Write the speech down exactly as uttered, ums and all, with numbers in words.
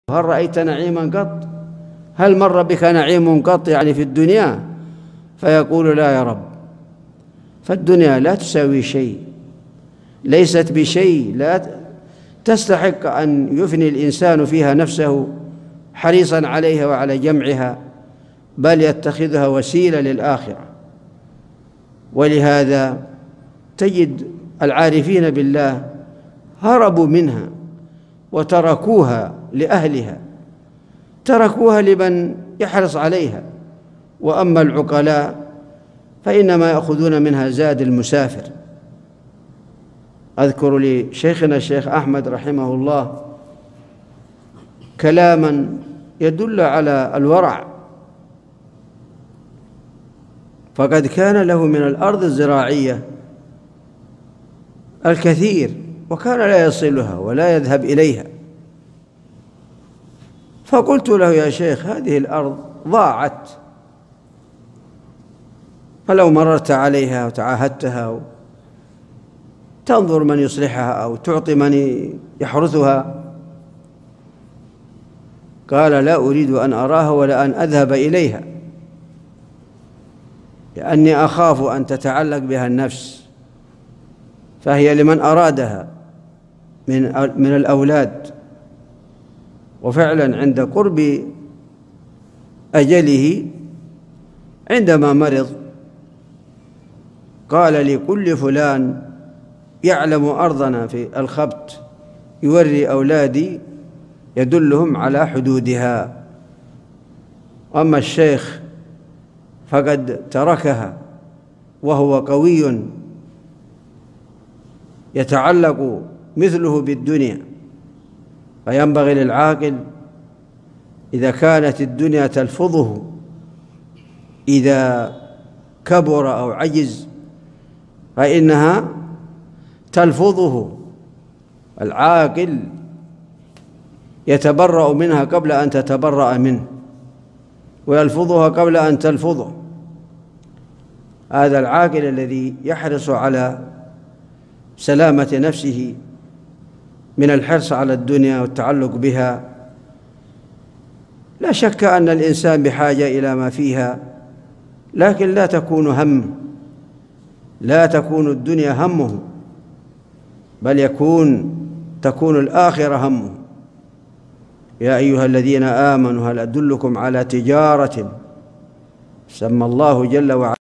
هل رأيت نعيما قط؟ هل مر بك نعيم قط يعني في الدنيا؟ فيقول لا يا رب. فالدنيا لا تساوي شيء، ليست بشيء، لا تستحق أن يفني الإنسان فيها نفسه حريصا عليها وعلى جمعها، بل يتخذها وسيلة للآخرة. ولهذا تجد العارفين بالله هربوا منها وتركوها لأهلها، تركوها لمن يحرص عليها. وأما العقلاء فإنما يأخذون منها زاد المسافر. أذكر لشيخنا الشيخ أحمد رحمه الله كلاما يدل على الورع، فقد كان له من الأرض الزراعية الكثير وكان لا يصلها ولا يذهب إليها، فقلت له يا شيخ هذه الأرض ضاعت، فلو مررت عليها وتعاهدتها تنظر من يصلحها أو تعطي من يحرثها. قال لا أريد أن أراها ولا أن أذهب إليها، لأني أخاف أن تتعلق بها النفس، فهي لمن أرادها من من الأولاد. وفعلا عند قرب أجله عندما مرض قال لي كل فلان يعلم أرضنا في الخبت يوري أولادي يدلهم على حدودها، أما الشيخ فقد تركها وهو قوي يتعلق مثله بالدنيا. فينبغي للعاقل إذا كانت الدنيا تلفظه إذا كبر أو عجز فإنها تلفظه، العاقل يتبرأ منها قبل أن تتبرأ منه ويلفظها قبل أن تلفظه. هذا العاقل الذي يحرص على سلامة نفسه من الحرص على الدنيا والتعلق بها. لا شك أن الإنسان بحاجة إلى ما فيها، لكن لا تكون هم لا تكون الدنيا همه، بل يكون تكون الآخرة همه. يا أيها الذين آمنوا هل أدلكم على تجارة سمى الله جل وعلا